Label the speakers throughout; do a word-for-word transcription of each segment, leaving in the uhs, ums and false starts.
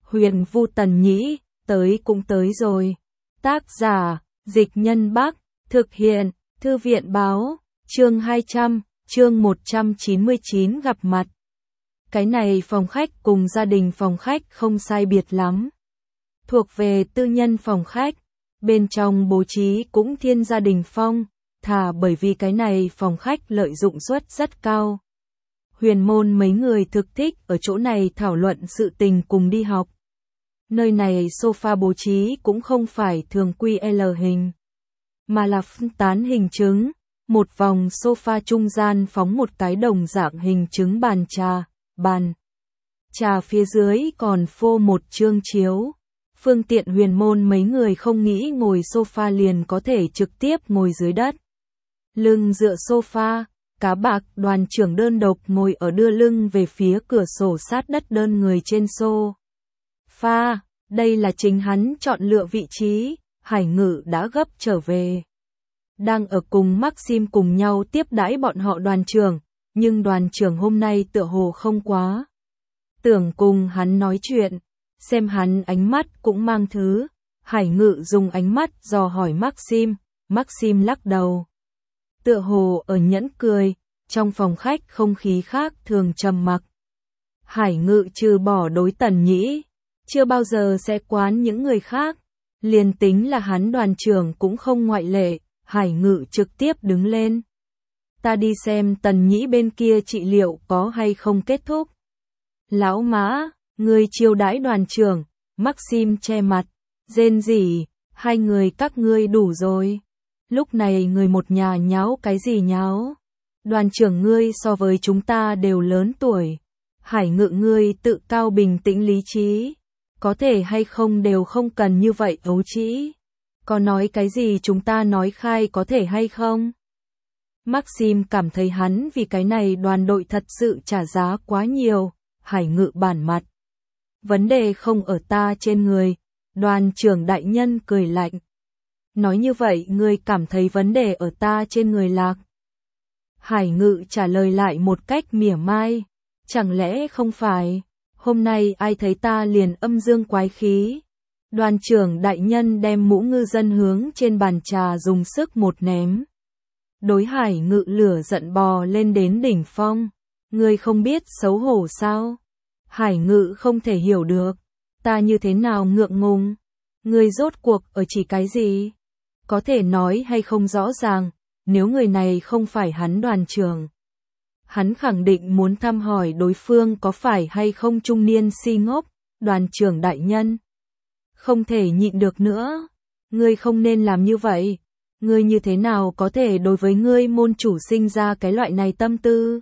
Speaker 1: Huyền Vu Tần Nhĩ, tới cũng tới rồi. Tác giả, Dịch Nhân Bắc, thực hiện, Thư viện Báo, chương hai trăm, chương một trăm chín mươi chín gặp mặt. Cái này phòng khách cùng gia đình phòng khách không sai biệt lắm. Thuộc về tư nhân phòng khách, bên trong bố trí cũng thiên gia đình phong, thà bởi vì cái này phòng khách lợi dụng suất rất cao. Huyền môn mấy người thực thích ở chỗ này thảo luận sự tình cùng đi học. Nơi này sofa bố trí cũng không phải thường quy L hình, mà là phân tán hình trứng, một vòng sofa trung gian phóng một cái đồng dạng hình trứng bàn trà, bàn trà phía dưới còn phô một chương chiếu. Phương tiện huyền môn mấy người không nghĩ ngồi sofa liền có thể trực tiếp ngồi dưới đất. Lưng dựa sofa, Cá Bạc đoàn trưởng đơn độc ngồi ở đưa lưng về phía cửa sổ sát đất đơn người trên sofa. Đây là chính hắn chọn lựa vị trí, Hải Ngự đã gấp trở về. Đang ở cùng Maxim cùng nhau tiếp đãi bọn họ đoàn trưởng, nhưng đoàn trưởng hôm nay tựa hồ không quá tưởng cùng hắn nói chuyện, xem hắn ánh mắt cũng mang thứ. Hải Ngự dùng ánh mắt dò hỏi Maxim, Maxim lắc đầu. Tựa hồ ở nhẫn cười, trong phòng khách không khí khác thường trầm mặc. Hải Ngự trừ bỏ đối Tần Nhĩ, chưa bao giờ sẽ quán những người khác, liền tính là hắn đoàn trưởng cũng không ngoại lệ. Hải Ngự trực tiếp đứng lên. Ta đi xem Tần Nhĩ bên kia trị liệu có hay không kết thúc. Lão Mã, người chiêu đãi đoàn trưởng. Maxim che mặt, rên rỉ, hai người các ngươi đủ rồi. Lúc này người một nhà nháo cái gì nháo? Đoàn trưởng ngươi so với chúng ta đều lớn tuổi. Hải Ngự ngươi tự cao bình tĩnh lý trí, có thể hay không đều không cần như vậy ấu trĩ. Có nói cái gì chúng ta nói khai có thể hay không? Maxim cảm thấy hắn vì cái này đoàn đội thật sự trả giá quá nhiều. Hải Ngự bản mặt. Vấn đề không ở ta trên người. Đoàn trưởng đại nhân cười lạnh. Nói như vậy ngươi cảm thấy vấn đề ở ta trên người lạc. Hải Ngự trả lời lại một cách mỉa mai. Chẳng lẽ không phải, hôm nay ai thấy ta liền âm dương quái khí. Đoàn trưởng đại nhân đem mũ ngư dân hướng trên bàn trà dùng sức một ném. Đối Hải Ngự lửa giận bò lên đến đỉnh phong. Ngươi không biết xấu hổ sao? Hải Ngự không thể hiểu được. Ta như thế nào ngượng ngùng? Ngươi rốt cuộc ở chỉ cái gì? Có thể nói hay không rõ ràng, nếu người này không phải hắn đoàn trưởng. Hắn khẳng định muốn thăm hỏi đối phương có phải hay không trung niên si ngốc. Đoàn trưởng đại nhân. Không thể nhịn được nữa. Ngươi không nên làm như vậy. Ngươi như thế nào có thể đối với ngươi môn chủ sinh ra cái loại này tâm tư?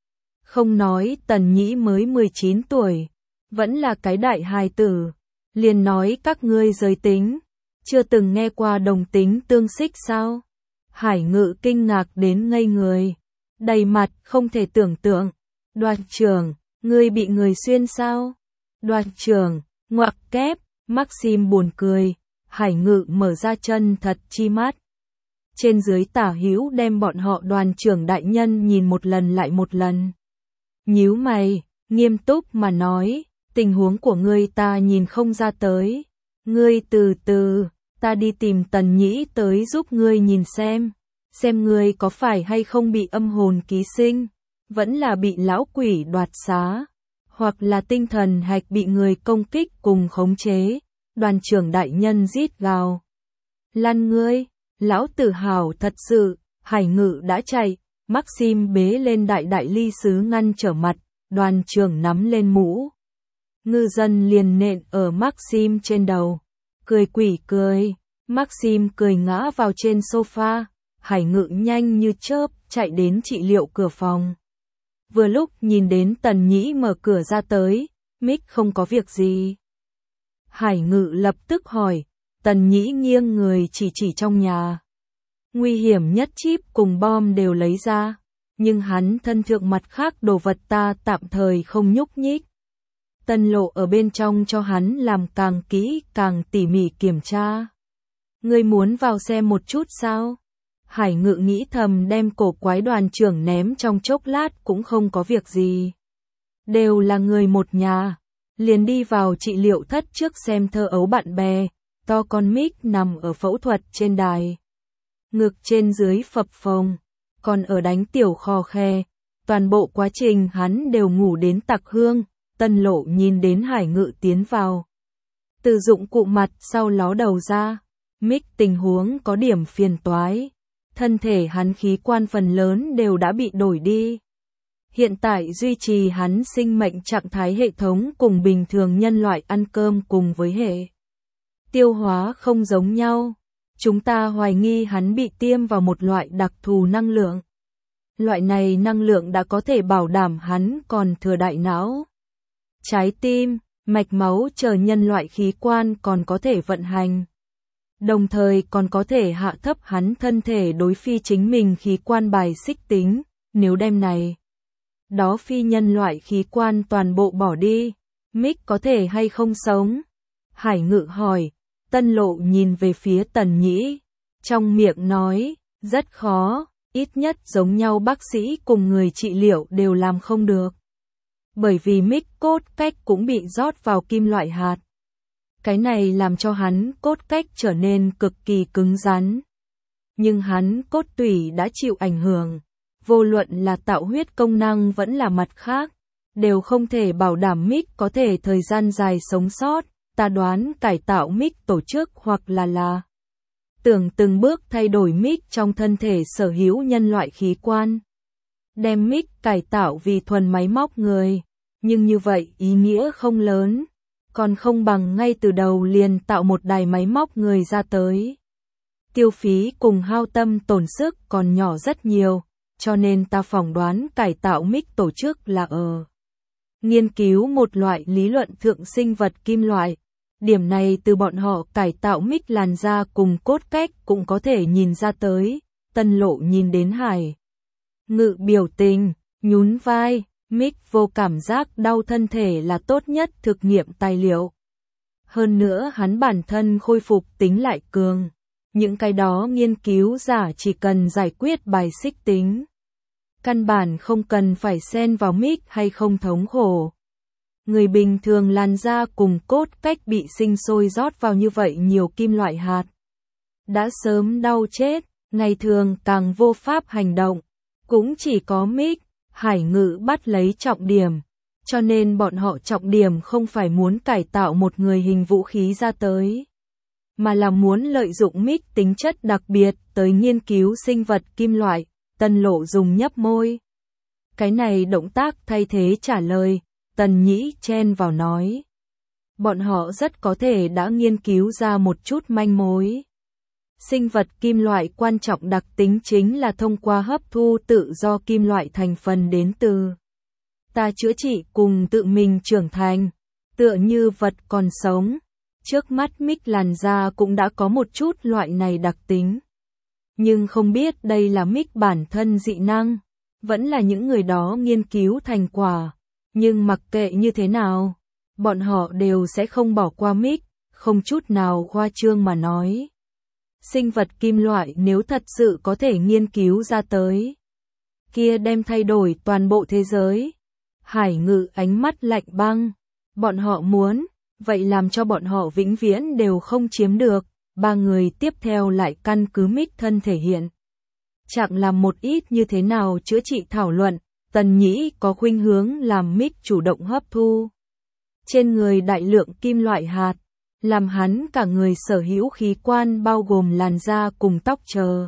Speaker 1: Không nói Tần Nhĩ mới mười chín tuổi, vẫn là cái đại hài tử. Liền nói các ngươi giới tính, chưa từng nghe qua đồng tính tương xích sao? Hải Ngự kinh ngạc đến ngây người, đầy mặt không thể tưởng tượng. Đoàn trưởng, ngươi bị người xuyên sao? Đoàn trưởng, ngoặc kép. Maxim buồn cười. Hải Ngự mở ra chân thật chi mắt, trên dưới tả hữu đem bọn họ đoàn trưởng đại nhân nhìn một lần lại một lần. Nhíu mày, nghiêm túc mà nói, tình huống của ngươi ta nhìn không ra tới. Ngươi từ từ, ta đi tìm Tần Nhĩ tới giúp ngươi nhìn xem, xem ngươi có phải hay không bị âm hồn ký sinh, vẫn là bị lão quỷ đoạt xá, hoặc là tinh thần hạch bị người công kích cùng khống chế. Đoàn trưởng đại nhân rít gào. Lăn ngươi, lão tử hào thật sự. Hải Ngự đã chạy. Maxim bế lên đại đại ly sứ ngăn trở mặt. Đoàn trưởng nắm lên mũ ngư dân liền nện ở Maxim trên đầu. Cười quỷ cười. Maxim cười ngã vào trên sofa. Hải Ngự nhanh như chớp chạy đến trị liệu cửa phòng. Vừa lúc nhìn đến Tần Nhĩ mở cửa ra tới. Mick không có việc gì. Hải Ngự lập tức hỏi. Tần Nhĩ nghiêng người chỉ chỉ trong nhà. Nguy hiểm nhất chip cùng bom đều lấy ra, nhưng hắn thân thượng mặt khác đồ vật ta tạm thời không nhúc nhích. Tân Lộ ở bên trong cho hắn làm càng kỹ càng tỉ mỉ kiểm tra. Ngươi muốn vào xem một chút sao? Hải Ngự nghĩ thầm đem cổ quái đoàn trưởng ném trong chốc lát cũng không có việc gì. Đều là người một nhà. liền đi vào trị liệu thất trước xem thơ ấu bạn bè, to con Mick nằm ở phẫu thuật trên đài. Ngực trên dưới phập phồng, còn ở đánh tiểu khò khe, toàn bộ quá trình hắn đều ngủ đến tặc hương. Tân Lộ nhìn đến Hải Ngự tiến vào. Từ dụng cụ mặt sau ló đầu ra, Mick tình huống có điểm phiền toái. Thân thể hắn khí quan phần lớn đều đã bị đổi đi. Hiện tại duy trì hắn sinh mệnh trạng thái hệ thống cùng bình thường nhân loại ăn cơm cùng với hệ tiêu hóa không giống nhau. Chúng ta hoài nghi hắn bị tiêm vào một loại đặc thù năng lượng. Loại này năng lượng đã có thể bảo đảm hắn còn thừa đại não, trái tim, mạch máu chờ nhân loại khí quan còn có thể vận hành. Đồng thời còn có thể hạ thấp hắn thân thể đối phi chính mình khí quan bài xích tính, nếu đem này đó phi nhân loại khí quan toàn bộ bỏ đi, Mick có thể hay không sống? Hải Ngự hỏi. Tân Lộ nhìn về phía Tần Nhĩ, trong miệng nói, rất khó, ít nhất giống nhau bác sĩ cùng người trị liệu đều làm không được. Bởi vì Mick cốt cách cũng bị rót vào kim loại hạt. Cái này làm cho hắn cốt cách trở nên cực kỳ cứng rắn. Nhưng hắn cốt tủy đã chịu ảnh hưởng, vô luận là tạo huyết công năng vẫn là mặt khác, đều không thể bảo đảm Mick có thể thời gian dài sống sót. Ta đoán cải tạo Mick tổ chức hoặc là là tưởng từng bước thay đổi Mick trong thân thể sở hữu nhân loại khí quan. Đem Mick cải tạo vì thuần máy móc người, nhưng như vậy ý nghĩa không lớn, còn không bằng ngay từ đầu liền tạo một đài máy móc người ra tới. Tiêu phí cùng hao tâm tổn sức còn nhỏ rất nhiều, cho nên ta phỏng đoán cải tạo Mick tổ chức là ở nghiên cứu một loại lý luận thượng sinh vật kim loại. Điểm này từ bọn họ cải tạo Mick làn da cùng cốt cách cũng có thể nhìn ra tới. Tân Lộ nhìn đến Hải Ngự biểu tình, nhún vai, Mick vô cảm giác đau thân thể là tốt nhất thực nghiệm tài liệu. Hơn nữa hắn bản thân khôi phục tính lại cường. Những cái đó nghiên cứu giả chỉ cần giải quyết bài xích tính. Căn bản không cần phải xen vào Mick hay không thống khổ. Người bình thường làn da cùng cốt cách bị sinh sôi rót vào như vậy nhiều kim loại hạt. Đã sớm đau chết, ngày thường càng vô pháp hành động. Cũng chỉ có Mick, Hải Ngự bắt lấy trọng điểm. Cho nên bọn họ trọng điểm không phải muốn cải tạo một người hình vũ khí ra tới, mà là muốn lợi dụng Mick tính chất đặc biệt tới nghiên cứu sinh vật kim loại. Tân Lộ dùng nhấp môi. Cái này động tác thay thế trả lời. Tần Nhĩ chen vào nói. Bọn họ rất có thể đã nghiên cứu ra một chút manh mối. Sinh vật kim loại quan trọng đặc tính chính là thông qua hấp thu tự do kim loại thành phần đến từ ta chữa trị cùng tự mình trưởng thành, tựa như vật còn sống. Trước mắt Mick làn da cũng đã có một chút loại này đặc tính. Nhưng không biết đây là Mick bản thân dị năng, vẫn là những người đó nghiên cứu thành quả. Nhưng mặc kệ như thế nào, bọn họ đều sẽ không bỏ qua Mick, không chút nào khoa trương mà nói. Sinh vật kim loại nếu thật sự có thể nghiên cứu ra tới, kia đem thay đổi toàn bộ thế giới. Hải Ngự ánh mắt lạnh băng, bọn họ muốn, vậy làm cho bọn họ vĩnh viễn đều không chiếm được. Ba người tiếp theo lại căn cứ Mick thân thể hiện trạng làm một ít như thế nào chữa trị thảo luận. Tần Nhĩ có khuynh hướng làm Mick chủ động hấp thu trên người đại lượng kim loại hạt, làm hắn cả người sở hữu khí quan bao gồm làn da cùng tóc chờ.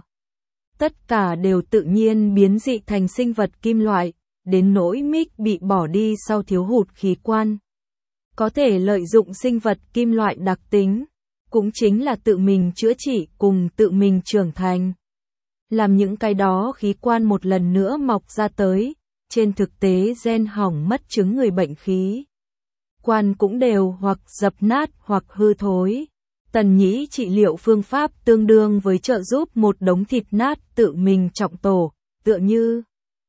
Speaker 1: Tất cả đều tự nhiên biến dị thành sinh vật kim loại, đến nỗi Mick bị bỏ đi sau thiếu hụt khí quan. Có thể lợi dụng sinh vật kim loại đặc tính, cũng chính là tự mình chữa trị cùng tự mình trưởng thành. Làm những cái đó khí quan một lần nữa mọc ra tới. Trên thực tế gen hỏng mất chứng người bệnh khí quan cũng đều hoặc dập nát hoặc hư thối. Tần Nhĩ trị liệu phương pháp tương đương với trợ giúp một đống thịt nát tự mình trọng tổ, tựa như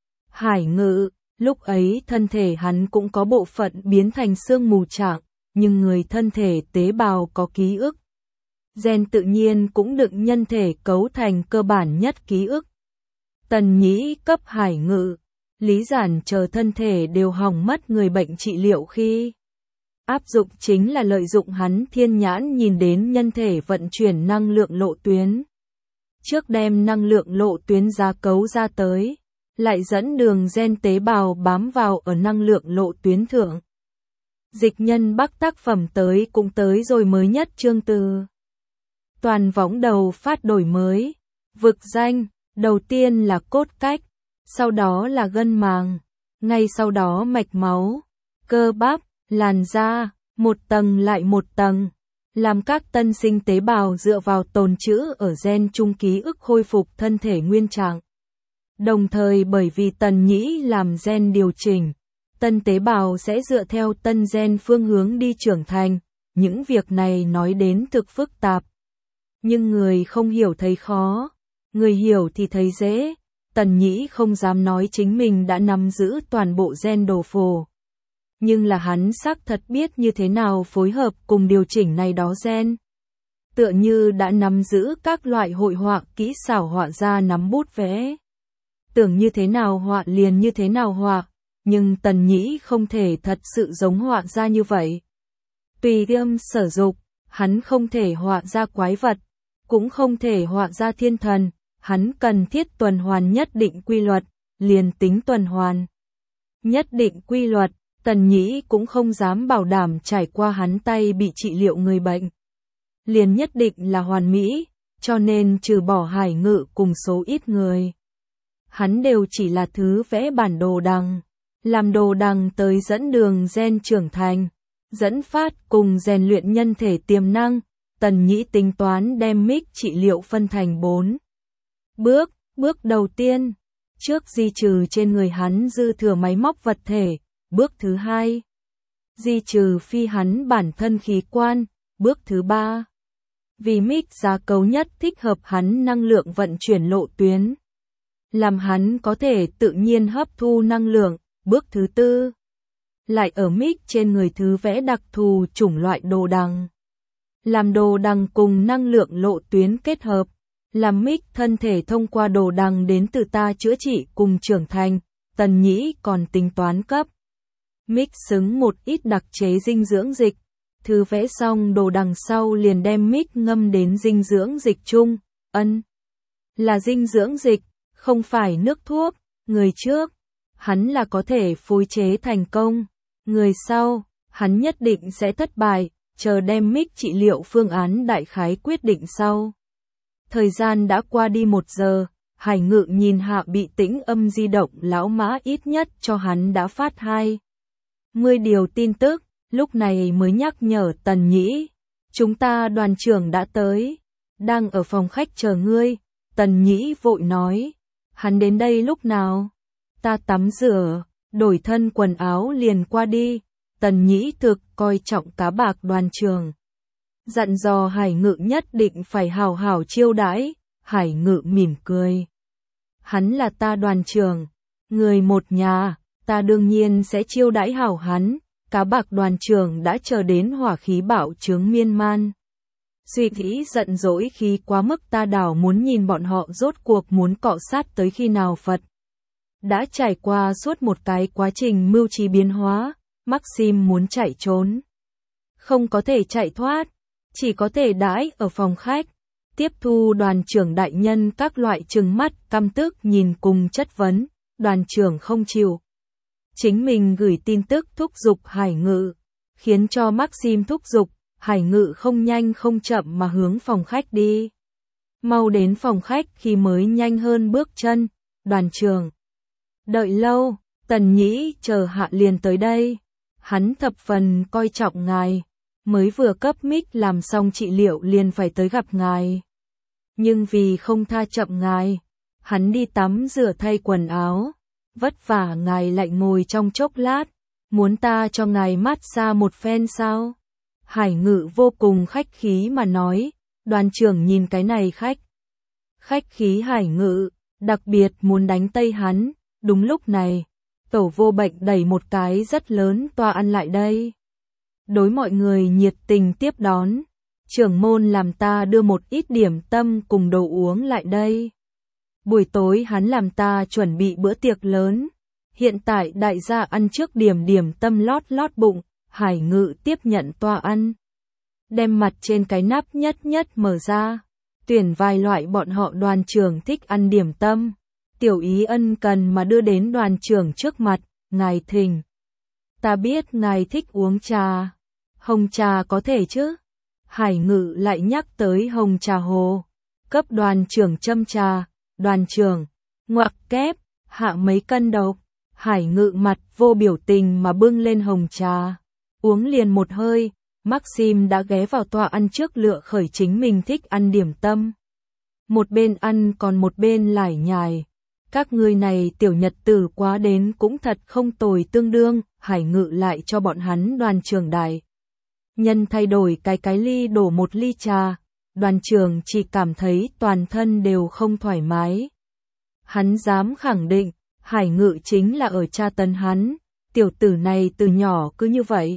Speaker 1: Hải Ngự, lúc ấy thân thể hắn cũng có bộ phận biến thành xương mù trạng, nhưng người thân thể tế bào có ký ức. Gen tự nhiên cũng đựng nhân thể cấu thành cơ bản nhất ký ức. Tần Nhĩ cấp Hải Ngự, Lý Giản chờ thân thể đều hỏng mất người bệnh trị liệu khi Áp dụng chính là lợi dụng hắn thiên nhãn nhìn đến nhân thể vận chuyển năng lượng lộ tuyến. Trước đem năng lượng lộ tuyến gia cấu ra tới, lại dẫn đường gen tế bào bám vào ở năng lượng lộ tuyến thượng. Dịch Nhân Bắc tác phẩm tới cũng tới rồi mới nhất chương từ. Toàn võng đầu phát đổi mới, vực danh, đầu tiên là cốt cách, sau đó là gân màng, ngay sau đó mạch máu, cơ bắp, làn da, một tầng lại một tầng, làm các tân sinh tế bào dựa vào tồn trữ ở gen chung ký ức khôi phục thân thể nguyên trạng. Đồng thời bởi vì Tần Nhĩ làm gen điều chỉnh, tân tế bào sẽ dựa theo tân gen phương hướng đi trưởng thành, những việc này nói đến thực phức tạp. Nhưng người không hiểu thấy khó, người hiểu thì thấy dễ. Tần Nhĩ không dám nói chính mình đã nắm giữ toàn bộ gen đồ phổ. Nhưng là hắn xác thật biết như thế nào phối hợp cùng điều chỉnh này đó gen. Tựa như đã nắm giữ các loại hội họa kỹ xảo họa ra nắm bút vẽ. Tưởng như thế nào họa liền như thế nào họa, nhưng Tần Nhĩ không thể thật sự giống họa ra như vậy. Tùy tiêm sở dục, hắn không thể họa ra quái vật, cũng không thể họa ra thiên thần, hắn cần thiết tuần hoàn nhất định quy luật, liền tính tuần hoàn. Nhất định quy luật, Tần Nhĩ cũng không dám bảo đảm trải qua hắn tay bị trị liệu người bệnh. Liền nhất định là hoàn mỹ, cho nên trừ bỏ Hải Ngự cùng số ít người. Hắn đều chỉ là thứ vẽ bản đồ đằng, làm đồ đằng tới dẫn đường gen trưởng thành, dẫn phát cùng rèn luyện nhân thể tiềm năng. Tần Nhĩ tính toán đem mic trị liệu phân thành bốn bước. Bước đầu tiên, trước di trừ trên người hắn dư thừa máy móc vật thể. Bước thứ hai, di trừ phi hắn bản thân khí quan. Bước thứ ba, vì mic gia cấu nhất thích hợp hắn năng lượng vận chuyển lộ tuyến, làm hắn có thể tự nhiên hấp thu năng lượng. Bước thứ tư, lại ở mic trên người thứ vẽ đặc thù chủng loại đồ đằng, làm đồ đằng cùng năng lượng lộ tuyến kết hợp, làm mic thân thể thông qua đồ đằng đến từ ta chữa trị cùng trưởng thành. Tần Nhĩ còn tính toán cấp mic xứng một ít đặc chế dinh dưỡng dịch, thứ vẽ xong đồ đằng sau liền đem mic ngâm đến dinh dưỡng dịch chung. Ân, là dinh dưỡng dịch, không phải nước thuốc. Người trước, hắn là có thể phối chế thành công, người sau, hắn nhất định sẽ thất bại, chờ đem mic trị liệu phương án đại khái quyết định sau. Thời gian đã qua đi một giờ, Hải Ngự nhìn hạ bị tĩnh âm di động lão mã ít nhất cho hắn đã phát hai mươi điều tin tức, lúc này mới nhắc nhở Tần Nhĩ. Chúng ta đoàn trưởng đã tới, đang ở phòng khách chờ ngươi. Tần Nhĩ vội nói, hắn đến đây lúc nào? Ta tắm rửa, đổi thân quần áo liền qua đi. Tần Nhĩ thực coi trọng cá bạc đoàn trưởng, dặn dò Hải Ngự nhất định phải hào hào chiêu đãi. Hải Ngự mỉm cười, hắn là ta đoàn trưởng, người một nhà, ta đương nhiên sẽ chiêu đãi hảo hắn. Cá bạc đoàn trưởng đã chờ đến hỏa khí bạo chướng miên man, suy nghĩ giận dỗi khi quá mức ta đảo muốn nhìn bọn họ rốt cuộc muốn cọ sát tới khi nào. Phật đã trải qua suốt một cái quá trình mưu trí biến hóa, Maxim muốn chạy trốn, không có thể chạy thoát, chỉ có thể đãi ở phòng khách, tiếp thu đoàn trưởng đại nhân các loại trừng mắt căm tức nhìn cùng chất vấn. Đoàn trưởng không chịu, chính mình gửi tin tức thúc giục Hải Ngự, khiến cho Maxim thúc giục. Hải Ngự không nhanh không chậm mà hướng phòng khách đi. Mau đến phòng khách khi mới nhanh hơn bước chân. Đoàn trưởng, đợi lâu. Tần Nhĩ chờ hạ liền tới đây. Hắn thập phần coi trọng ngài, mới vừa cấp mic làm xong trị liệu liền phải tới gặp ngài. Nhưng vì không tha chậm ngài, hắn đi tắm rửa thay quần áo. Vất vả ngài lại ngồi trong chốc lát, muốn ta cho ngài mát xa một phen sao? Hải Ngự vô cùng khách khí mà nói. Đoàn trưởng nhìn cái này khách khách khí Hải Ngự, đặc biệt muốn đánh tây hắn. Đúng lúc này, tổ vô bệnh đẩy một cái rất lớn toa ăn lại đây, đối mọi người nhiệt tình tiếp đón. Trưởng môn làm ta đưa một ít điểm tâm cùng đồ uống lại đây. Buổi tối hắn làm ta chuẩn bị bữa tiệc lớn, hiện tại đại gia ăn trước điểm điểm tâm lót lót bụng. Hải Ngự tiếp nhận toa ăn, đem mặt trên cái nắp nhất nhất mở ra, tuyển vài loại bọn họ đoàn trưởng thích ăn điểm tâm. Tiểu Ý ân cần mà đưa đến đoàn trưởng trước mặt, ngài thỉnh. Ta biết ngài thích uống trà. Hồng trà có thể chứ? Hải Ngự lại nhắc tới hồng trà hồ. Cấp đoàn trưởng châm trà, đoàn trưởng, ngoặc kép, hạ mấy cân độc. Hải Ngự mặt vô biểu tình mà bưng lên hồng trà. Uống liền một hơi, Maxim đã ghé vào toa ăn trước lựa khởi chính mình thích ăn điểm tâm. Một bên ăn còn một bên lải nhải. Các ngươi này tiểu nhật tử quá đến cũng thật không tồi, tương đương. Hải Ngự lại cho bọn hắn đoàn trưởng đại nhân thay đổi cái cái ly đổ một ly trà. Đoàn trưởng chỉ cảm thấy toàn thân đều không thoải mái. Hắn dám khẳng định, Hải Ngự chính là ở tra tấn hắn. Tiểu tử này từ nhỏ cứ như vậy.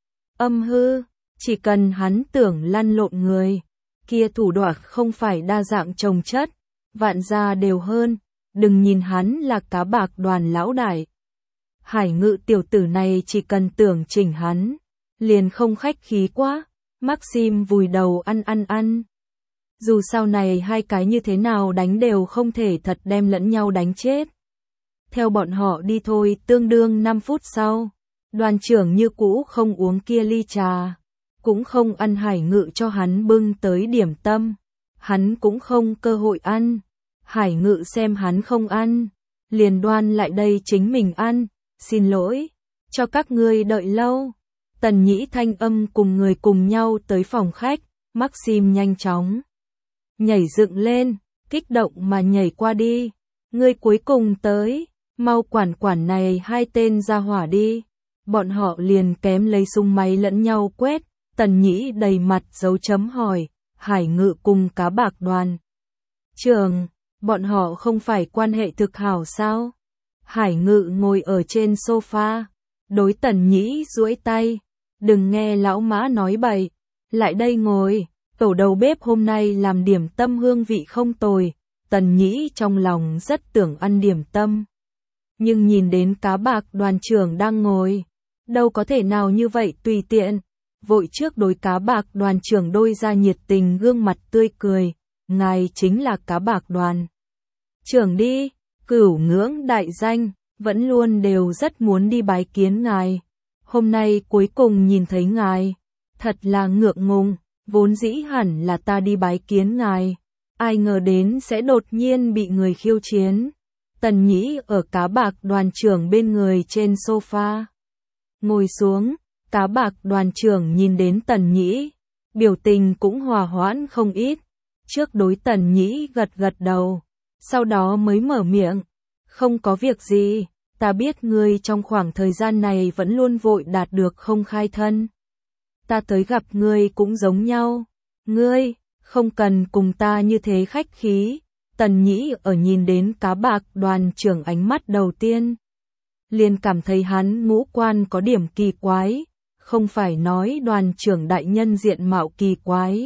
Speaker 1: Âm hư, chỉ cần hắn tưởng lăn lộn người, kia thủ đoạn không phải đa dạng chồng chất, vạn gia đều hơn. Đừng nhìn hắn là cá bạc đoàn lão đại. Hải Ngự tiểu tử này chỉ cần tưởng chỉnh hắn, liền không khách khí quá. Maxim vùi đầu ăn ăn ăn. Dù sau này hai cái như thế nào đánh đều không thể thật đem lẫn nhau đánh chết. Theo bọn họ đi thôi, tương đương năm phút sau, đoàn trưởng như cũ không uống kia ly trà, cũng không ăn Hải Ngự cho hắn bưng tới điểm tâm, hắn cũng không cơ hội ăn. Hải Ngự xem hắn không ăn, liền đoan lại đây chính mình ăn. Xin lỗi, cho các ngươi đợi lâu. Tần Nhĩ thanh âm cùng người cùng nhau tới phòng khách. Maxim nhanh chóng nhảy dựng lên, kích động mà nhảy qua đi. Ngươi cuối cùng tới, mau quản quản này hai tên ra hỏa đi. Bọn họ liền kém lấy súng máy lẫn nhau quét. Tần Nhĩ đầy mặt dấu chấm hỏi. Hải Ngự cùng cá bạc đoàn trưởng, bọn họ không phải quan hệ thực hảo sao? Hải Ngự ngồi ở trên sofa, đối Tần Nhĩ duỗi tay. Đừng nghe lão mã nói bậy, lại đây ngồi. Tổ đầu bếp hôm nay làm điểm tâm hương vị không tồi. Tần Nhĩ trong lòng rất tưởng ăn điểm tâm, nhưng nhìn đến cá bạc đoàn trưởng đang ngồi, đâu có thể nào như vậy tùy tiện. Vội trước đối cá bạc đoàn trưởng đôi ra nhiệt tình gương mặt tươi cười. Ngài chính là cá bạc đoàn trưởng đi, cửu ngưỡng đại danh, vẫn luôn đều rất muốn đi bái kiến ngài. Hôm nay cuối cùng nhìn thấy ngài, thật là ngượng ngùng, vốn dĩ hẳn là ta đi bái kiến ngài, ai ngờ đến sẽ đột nhiên bị người khiêu chiến. Tần Nhĩ ở cá bạc đoàn trưởng bên người trên sofa ngồi xuống. Cá bạc đoàn trưởng nhìn đến Tần Nhĩ, biểu tình cũng hòa hoãn không ít. Trước đối Tần Nhĩ gật gật đầu, sau đó mới mở miệng. Không có việc gì, ta biết ngươi trong khoảng thời gian này vẫn luôn vội đạt được không khai thân. Ta tới gặp ngươi cũng giống nhau. Ngươi, không cần cùng ta như thế khách khí. Tần Nhĩ ở nhìn đến cá bạc đoàn trưởng ánh mắt đầu tiên, liền cảm thấy hắn ngũ quan có điểm kỳ quái. Không phải nói đoàn trưởng đại nhân diện mạo kỳ quái,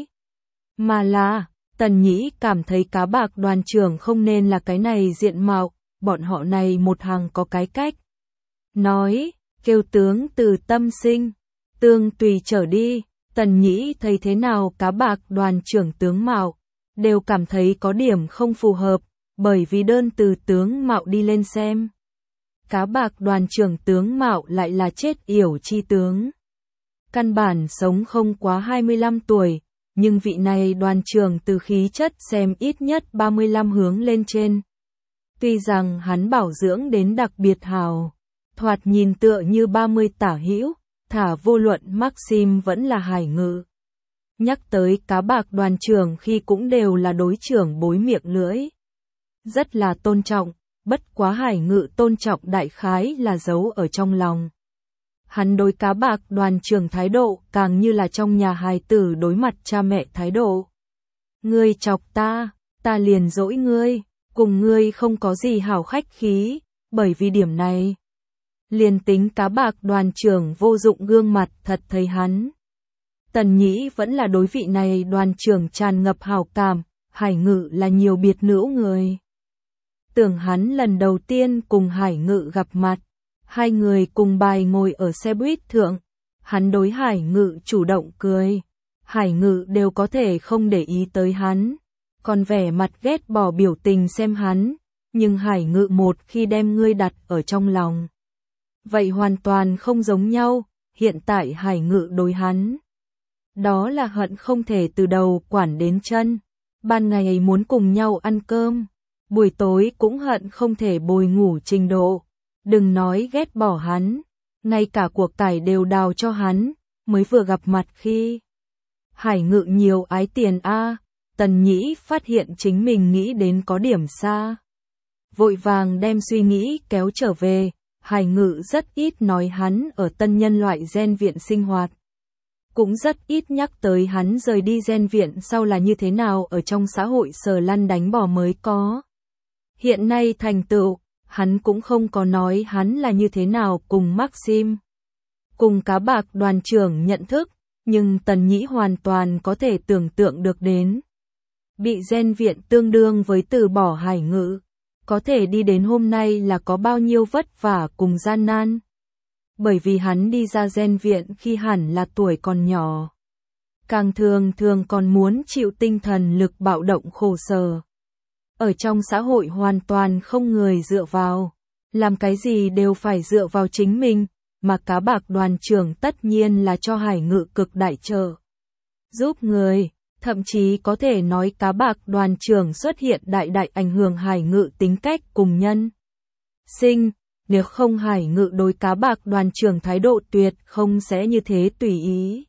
Speaker 1: mà là Tần Nhĩ cảm thấy cá bạc đoàn trưởng không nên là cái này diện mạo. Bọn họ này một hàng có cái cách nói, kêu tướng từ tâm sinh, tương tùy trở đi. Tần Nhĩ thấy thế nào cá bạc đoàn trưởng tướng mạo, đều cảm thấy có điểm không phù hợp, bởi vì đơn từ tướng mạo đi lên xem, cá bạc đoàn trưởng tướng mạo lại là chết yểu chi tướng. Căn bản sống không quá hai mươi lăm tuổi, nhưng vị này đoàn trưởng từ khí chất xem ít nhất ba mươi lăm hướng lên trên. Tuy rằng hắn bảo dưỡng đến đặc biệt hào, thoạt nhìn tựa như ba mươi tả hữu, thả vô luận Maxim vẫn là Hải Ngự. Nhắc tới cá bạc đoàn trưởng khi cũng đều là đối trưởng bối miệng lưỡi. Rất là tôn trọng, bất quá Hải Ngự tôn trọng đại khái là giấu ở trong lòng. Hắn đối cá bạc đoàn trưởng thái độ càng như là trong nhà hài tử đối mặt cha mẹ thái độ. Ngươi chọc ta, ta liền dỗi ngươi, cùng ngươi không có gì hảo khách khí, bởi vì điểm này. Liền tính cá bạc đoàn trưởng vô dụng gương mặt thật thấy hắn. Tần Nhĩ vẫn là đối vị này đoàn trưởng tràn ngập hảo cảm. Hải Ngự là nhiều biệt nữ người. Tưởng hắn lần đầu tiên cùng Hải Ngự gặp mặt, hai người cùng bài ngồi ở xe buýt thượng. Hắn đối Hải Ngự chủ động cười. Hải Ngự đều có thể không để ý tới hắn, còn vẻ mặt ghét bỏ biểu tình xem hắn, nhưng Hải Ngự một khi đem ngươi đặt ở trong lòng. Vậy hoàn toàn không giống nhau, hiện tại Hải Ngự đối hắn. Đó là hận không thể từ đầu quản đến chân, ban ngày muốn cùng nhau ăn cơm, buổi tối cũng hận không thể bồi ngủ trình độ. Đừng nói ghét bỏ hắn, ngay cả cuộc cải đều đào cho hắn, mới vừa gặp mặt khi. Hải Ngự nhiều ái tiền a. Tần Nhĩ phát hiện chính mình nghĩ đến có điểm xa. Vội vàng đem suy nghĩ kéo trở về, Hải Ngự rất ít nói hắn ở tân nhân loại gen viện sinh hoạt. Cũng rất ít nhắc tới hắn rời đi gen viện sau là như thế nào ở trong xã hội sờ lăn đánh bò mới có. Hiện nay thành tựu, hắn cũng không có nói hắn là như thế nào cùng Maxim. Cùng Cá Bạc đoàn trưởng nhận thức, nhưng Tần Nhĩ hoàn toàn có thể tưởng tượng được đến. Bị gen viện tương đương với từ bỏ Hải Ngự, có thể đi đến hôm nay là có bao nhiêu vất vả cùng gian nan. Bởi vì hắn đi ra gen viện khi hẳn là tuổi còn nhỏ. Càng thường thường còn muốn chịu tinh thần lực bạo động khổ sở. Ở trong xã hội hoàn toàn không người dựa vào, làm cái gì đều phải dựa vào chính mình, mà Cá Bạc đoàn trưởng tất nhiên là cho Hải Ngự cực đại trợ. Giúp người, thậm chí có thể nói Cá Bạc đoàn trưởng xuất hiện đại đại ảnh hưởng Hải Ngự tính cách cùng nhân sinh, nếu không Hải Ngự đối Cá Bạc đoàn trưởng thái độ tuyệt không sẽ như thế tùy ý.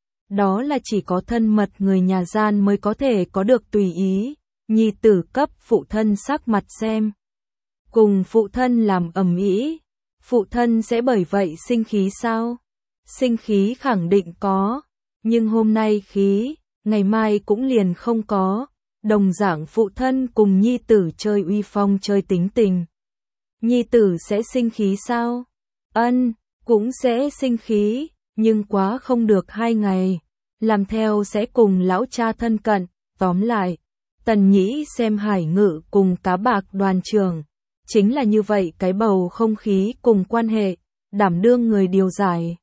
Speaker 1: Đó là chỉ có thân mật người nhà gian mới có thể có được tùy ý. Nhi tử cấp phụ thân sắc mặt xem. Cùng phụ thân làm ầm ĩ, phụ thân sẽ bởi vậy sinh khí sao? Sinh khí khẳng định có, nhưng hôm nay khí, ngày mai cũng liền không có. Đồng dạng phụ thân cùng nhi tử chơi uy phong chơi tính tình. Nhi tử sẽ sinh khí sao? Ân, cũng sẽ sinh khí, nhưng quá không được hai ngày. Làm theo sẽ cùng lão cha thân cận, tóm lại. Tần Nhĩ xem Hải Ngự cùng Cá Bạc đoàn trưởng, chính là như vậy cái bầu không khí cùng quan hệ, đảm đương người điều giải.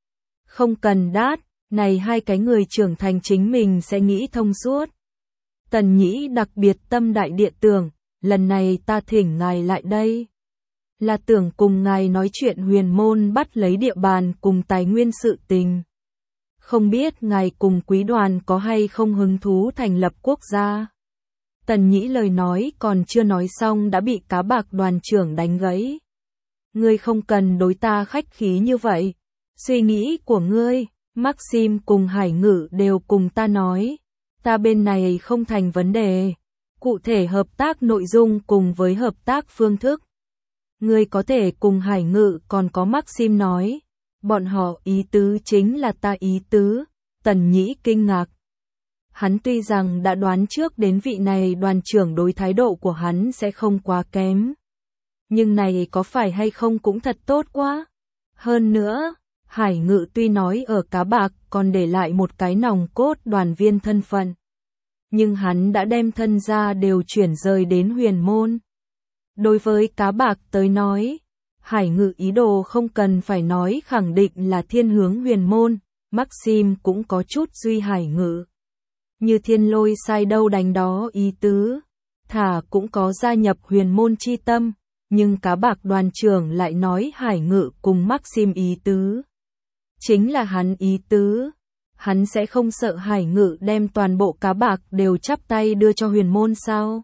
Speaker 1: Không cần đát, này hai cái người trưởng thành chính mình sẽ nghĩ thông suốt. Tần Nhĩ đặc biệt tâm đại địa tưởng, lần này ta thỉnh ngài lại đây. Là tưởng cùng ngài nói chuyện huyền môn bắt lấy địa bàn cùng tài nguyên sự tình. Không biết ngài cùng quý đoàn có hay không hứng thú thành lập quốc gia. Tần Nhĩ lời nói còn chưa nói xong đã bị Cá Bạc đoàn trưởng đánh gãy. Ngươi không cần đối ta khách khí như vậy. Suy nghĩ của ngươi, Maxim cùng Hải Ngự đều cùng ta nói. Ta bên này không thành vấn đề. Cụ thể hợp tác nội dung cùng với hợp tác phương thức. Ngươi có thể cùng Hải Ngự còn có Maxim nói. Bọn họ ý tứ chính là ta ý tứ. Tần Nhĩ kinh ngạc. Hắn tuy rằng đã đoán trước đến vị này đoàn trưởng đối thái độ của hắn sẽ không quá kém. Nhưng này có phải hay không cũng thật tốt quá. Hơn nữa, Hải Ngự tuy nói ở Cá Bạc còn để lại một cái nòng cốt đoàn viên thân phận. Nhưng hắn đã đem thân gia đều chuyển rời đến huyền môn. Đối với Cá Bạc tới nói, Hải Ngự ý đồ không cần phải nói khẳng định là thiên hướng huyền môn, Maxim cũng có chút duy Hải Ngự. Như thiên lôi sai đâu đánh đó ý tứ, thả cũng có gia nhập huyền môn chi tâm, nhưng Cá Bạc đoàn trưởng lại nói Hải Ngự cùng Maxim ý tứ. Chính là hắn ý tứ, hắn sẽ không sợ Hải Ngự đem toàn bộ Cá Bạc đều chắp tay đưa cho huyền môn sao?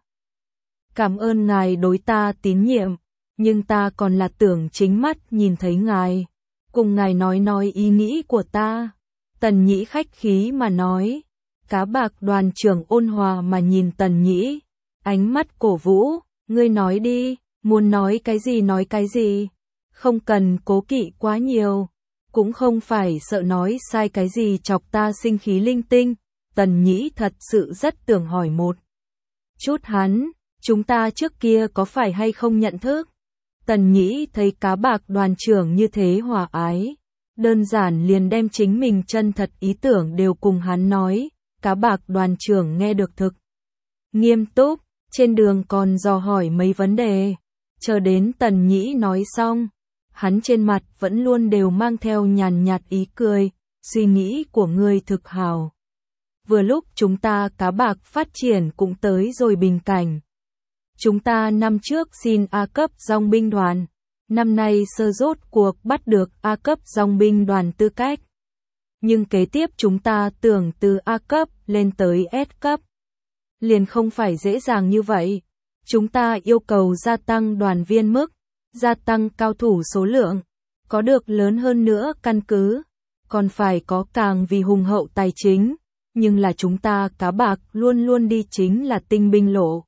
Speaker 1: Cảm ơn ngài đối ta tín nhiệm, nhưng ta còn là tưởng chính mắt nhìn thấy ngài, cùng ngài nói nói ý nghĩ của ta. Tần Nhĩ khách khí mà nói. Cá Bạc đoàn trưởng ôn hòa mà nhìn Tần Nhĩ, ánh mắt cổ vũ, ngươi nói đi, muốn nói cái gì nói cái gì, không cần cố kỵ quá nhiều, cũng không phải sợ nói sai cái gì chọc ta sinh khí linh tinh. Tần Nhĩ thật sự rất tưởng hỏi một chút hắn, chúng ta trước kia có phải hay không nhận thức? Tần Nhĩ thấy Cá Bạc đoàn trưởng như thế hòa ái, đơn giản liền đem chính mình chân thật ý tưởng đều cùng hắn nói. Cá Bạc đoàn trưởng nghe được thực nghiêm túc, trên đường còn dò hỏi mấy vấn đề, chờ đến Tần Nhĩ nói xong, Hắn trên mặt vẫn luôn đều mang theo nhàn nhạt ý cười, suy nghĩ của ngươi thực hào. Vừa lúc chúng ta cá bạc phát triển cũng tới rồi bình cảnh. Chúng ta năm trước xin A cấp dòng binh đoàn, năm nay sơ rốt cuộc bắt được A cấp dòng binh đoàn tư cách. Nhưng kế tiếp chúng ta tưởng từ A cấp lên tới S cấp. Liền không phải dễ dàng như vậy. Chúng ta yêu cầu gia tăng đoàn viên mức, gia tăng cao thủ số lượng, có được lớn hơn nữa căn cứ, còn phải có càng vì hùng hậu tài chính, nhưng là chúng ta cá bạc luôn luôn đi chính là tinh binh lộ.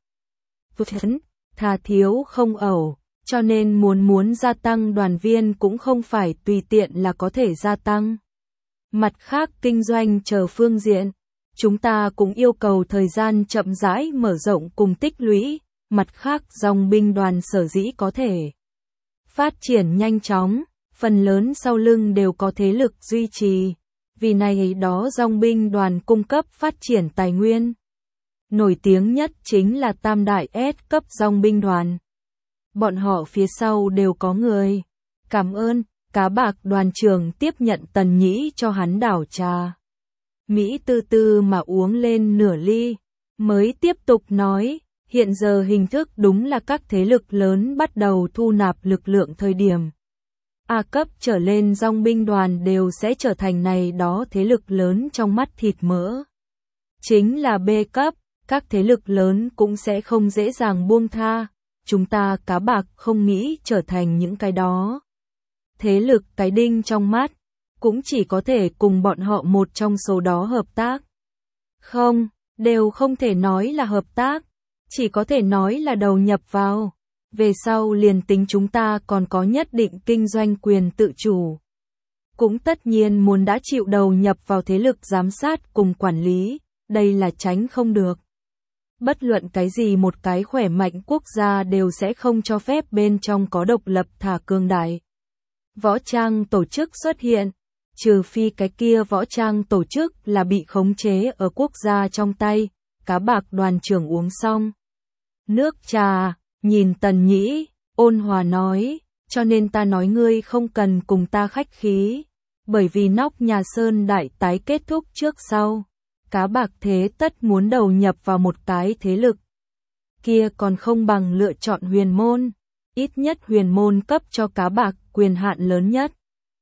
Speaker 1: Thà thiếu không ẩu, cho nên muốn muốn gia tăng đoàn viên cũng không phải tùy tiện là có thể gia tăng. Mặt khác kinh doanh chờ phương diện, chúng ta cũng yêu cầu thời gian chậm rãi mở rộng cùng tích lũy, mặt khác dòng binh đoàn sở dĩ có thể phát triển nhanh chóng, phần lớn sau lưng đều có thế lực duy trì, vì này đó dòng binh đoàn cung cấp phát triển tài nguyên. Nổi tiếng nhất chính là tam đại S cấp dòng binh đoàn. Bọn họ phía sau đều có người. Cảm ơn, cá bạc đoàn trưởng tiếp nhận Tần Nhĩ cho hắn đảo trà. Mỹ tư tư mà uống lên nửa ly, mới tiếp tục nói, hiện giờ hình thức đúng là các thế lực lớn bắt đầu thu nạp lực lượng thời điểm. A cấp trở lên dòng binh đoàn đều sẽ trở thành này đó thế lực lớn trong mắt thịt mỡ. Chính là B cấp, các thế lực lớn cũng sẽ không dễ dàng buông tha, chúng ta cá bạc không nghĩ trở thành những cái đó. Thế lực cái đinh trong mắt, cũng chỉ có thể cùng bọn họ một trong số đó hợp tác. Không, đều không thể nói là hợp tác, chỉ có thể nói là đầu nhập vào. Về sau liền tính chúng ta còn có nhất định kinh doanh quyền tự chủ. Cũng tất nhiên muốn đã chịu đầu nhập vào thế lực giám sát cùng quản lý, đây là tránh không được. Bất luận cái gì một cái khỏe mạnh quốc gia đều sẽ không cho phép bên trong có độc lập thả cương đại. Võ trang tổ chức xuất hiện, trừ phi cái kia võ trang tổ chức là bị khống chế ở quốc gia trong tay, cá bạc đoàn trưởng uống xong. Nước trà, nhìn Tần Nhĩ, ôn hòa nói, cho nên ta nói ngươi không cần cùng ta khách khí, bởi vì nóc nhà Sơn Đại tái kết thúc trước sau. Cá bạc thế tất muốn đầu nhập vào một cái thế lực. Kia còn không bằng lựa chọn huyền môn, ít nhất huyền môn cấp cho cá bạc quyền hạn lớn nhất.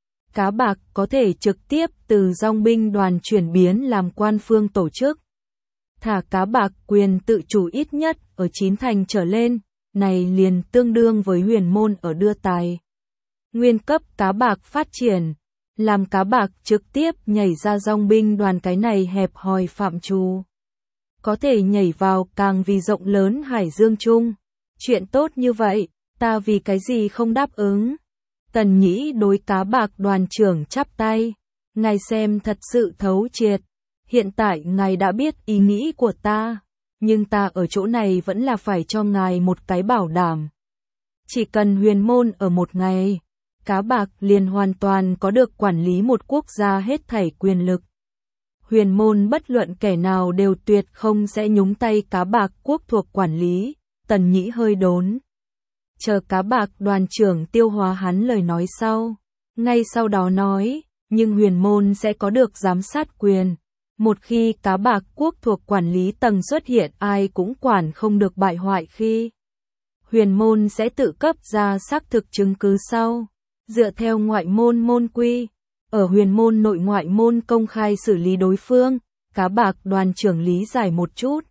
Speaker 1: Cá bạc có thể trực tiếp từ dòng binh đoàn chuyển biến làm quan phương tổ chức. Thả cá bạc quyền tự chủ ít nhất ở chín thành trở lên, này liền tương đương với huyền môn ở đưa tài. Nguyên cấp cá bạc phát triển, làm cá bạc trực tiếp nhảy ra dòng binh đoàn cái này hẹp hòi phạm trù. Có thể nhảy vào càng vì rộng lớn hải dương chung. Chuyện tốt như vậy, ta vì cái gì không đáp ứng. Tần Nhĩ đối cá bạc đoàn trưởng chắp tay. Ngài xem thật sự thấu triệt. Hiện tại ngài đã biết ý nghĩ của ta. Nhưng ta ở chỗ này vẫn là phải cho ngài một cái bảo đảm. Chỉ cần huyền môn ở một ngày, cá bạc liền hoàn toàn có được quản lý một quốc gia hết thảy quyền lực. Huyền môn bất luận kẻ nào đều tuyệt không sẽ nhúng tay cá bạc quốc thuộc quản lý. Tần Nhĩ hơi đốn. Chờ cá bạc đoàn trưởng tiêu hóa hắn lời nói sau. Ngay sau đó nói, nhưng huyền môn sẽ có được giám sát quyền. Một khi cá bạc quốc thuộc quản lý tầng xuất hiện ai cũng quản không được bại hoại khi. Huyền môn sẽ tự cấp ra xác thực chứng cứ sau. Dựa theo ngoại môn môn quy, ở huyền môn nội ngoại môn công khai xử lý đối phương, cá bạc đoàn trưởng lý giải một chút.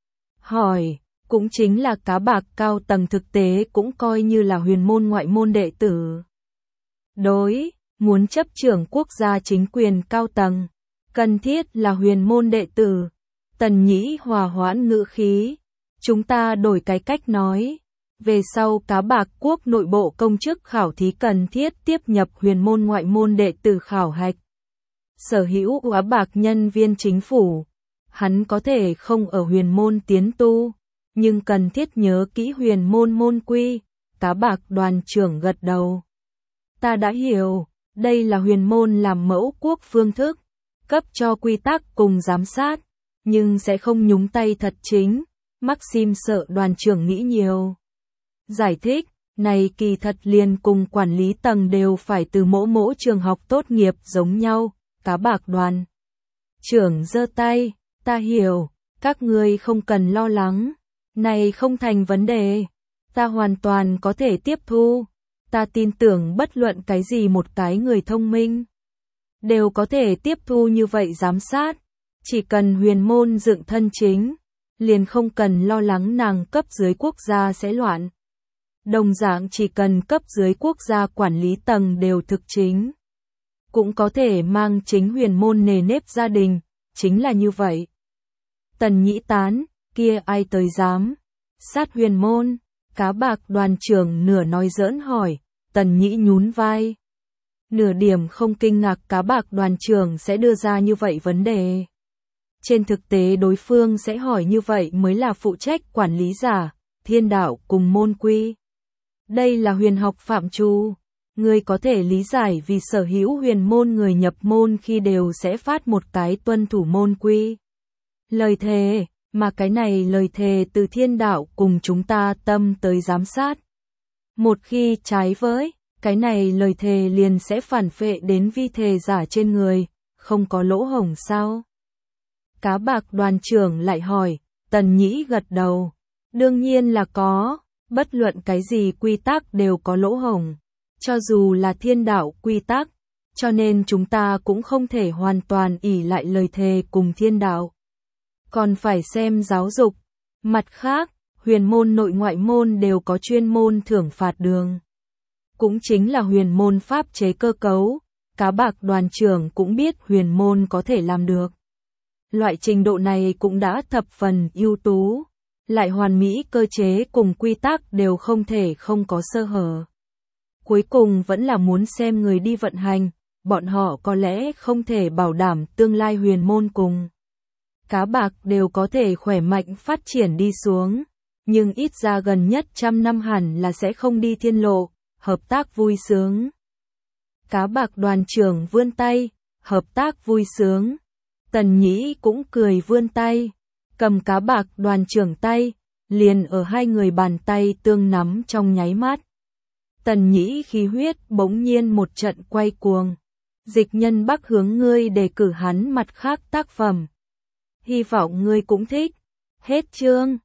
Speaker 1: Hỏi, cũng chính là cá bạc cao tầng thực tế cũng coi như là huyền môn ngoại môn đệ tử. Đối, muốn chấp trưởng quốc gia chính quyền cao tầng, cần thiết là huyền môn đệ tử. Tần Nhĩ hòa hoãn ngữ khí, chúng ta đổi cái cách nói. Về sau cá bạc quốc nội bộ công chức khảo thí cần thiết tiếp nhập huyền môn ngoại môn đệ tử khảo hạch. Sở hữu cá bạc nhân viên chính phủ, hắn có thể không ở huyền môn tiến tu, nhưng cần thiết nhớ kỹ huyền môn môn quy. Cá bạc đoàn trưởng gật đầu. Ta đã hiểu, đây là huyền môn làm mẫu quốc phương thức, cấp cho quy tắc cùng giám sát, nhưng sẽ không nhúng tay thật chính. Maxim sợ đoàn trưởng nghĩ nhiều. Giải thích, Này kỳ thật liền cùng quản lý tầng đều phải từ mỗ mỗ trường học tốt nghiệp giống nhau, Cá Bạc Đoàn trưởng giơ tay, ta hiểu, các ngươi không cần lo lắng, này không thành vấn đề, ta hoàn toàn có thể tiếp thu, ta tin tưởng bất luận cái gì một cái người thông minh đều có thể tiếp thu như vậy giám sát, chỉ cần huyền môn dựng thân chính, liền không cần lo lắng nàng cấp dưới quốc gia sẽ loạn. Đồng dạng chỉ cần cấp dưới quốc gia quản lý tầng đều thực chính, cũng có thể mang chính huyền môn nề nếp gia đình, chính là như vậy. Tần Nhĩ tán, kia ai tới dám sát huyền môn, Cá Bạc Đoàn trưởng nửa nói giỡn hỏi, Tần Nhĩ nhún vai. Nửa điểm không kinh ngạc Cá Bạc Đoàn trưởng sẽ đưa ra như vậy vấn đề. Trên thực tế đối phương sẽ hỏi như vậy mới là phụ trách quản lý giả, thiên đạo cùng môn quy. Đây là huyền học phạm trù, người có thể lý giải vì sở hữu huyền môn người nhập môn khi đều sẽ phát một cái tuân thủ môn quy. Lời thề, mà cái này lời thề từ thiên đạo cùng chúng ta tâm tới giám sát. Một khi trái với, cái này lời thề liền sẽ phản phệ đến vi thề giả trên người, không có lỗ hổng sao? Cá Bạc Đoàn trưởng lại hỏi, Tần Nhĩ gật đầu. Đương nhiên là có, bất luận cái gì quy tắc đều có lỗ hổng, cho dù là thiên đạo quy tắc, cho nên chúng ta cũng không thể hoàn toàn ỷ lại lời thề cùng thiên đạo. Còn phải xem giáo dục. Mặt khác, huyền môn nội ngoại môn đều có chuyên môn thưởng phạt đường. Cũng chính là huyền môn pháp chế cơ cấu, Cá Bạc Đoàn trưởng cũng biết huyền môn có thể làm được. Loại trình độ này cũng đã thập phần ưu tú, lại hoàn mỹ cơ chế cùng quy tắc đều không thể không có sơ hở. Cuối cùng vẫn là muốn xem người đi vận hành, bọn họ có lẽ không thể bảo đảm tương lai huyền môn cùng Cá Bạc đều có thể khỏe mạnh phát triển đi xuống, nhưng ít ra gần nhất trăm năm hẳn là sẽ không đi thiên lộ, hợp tác vui sướng. Cá Bạc Đoàn trưởng vươn tay, hợp tác vui sướng. Tần Nhĩ cũng cười vươn tay, cầm Cá Bạc Đoàn trưởng tay, liền ở hai người bàn tay tương nắm trong nháy mắt. Tần Nhĩ khí huyết bỗng nhiên một trận quay cuồng. Dịch Nhân Bắc hướng ngươi đề cử hắn mặt khác tác phẩm. Hy vọng ngươi cũng thích. Hết chương.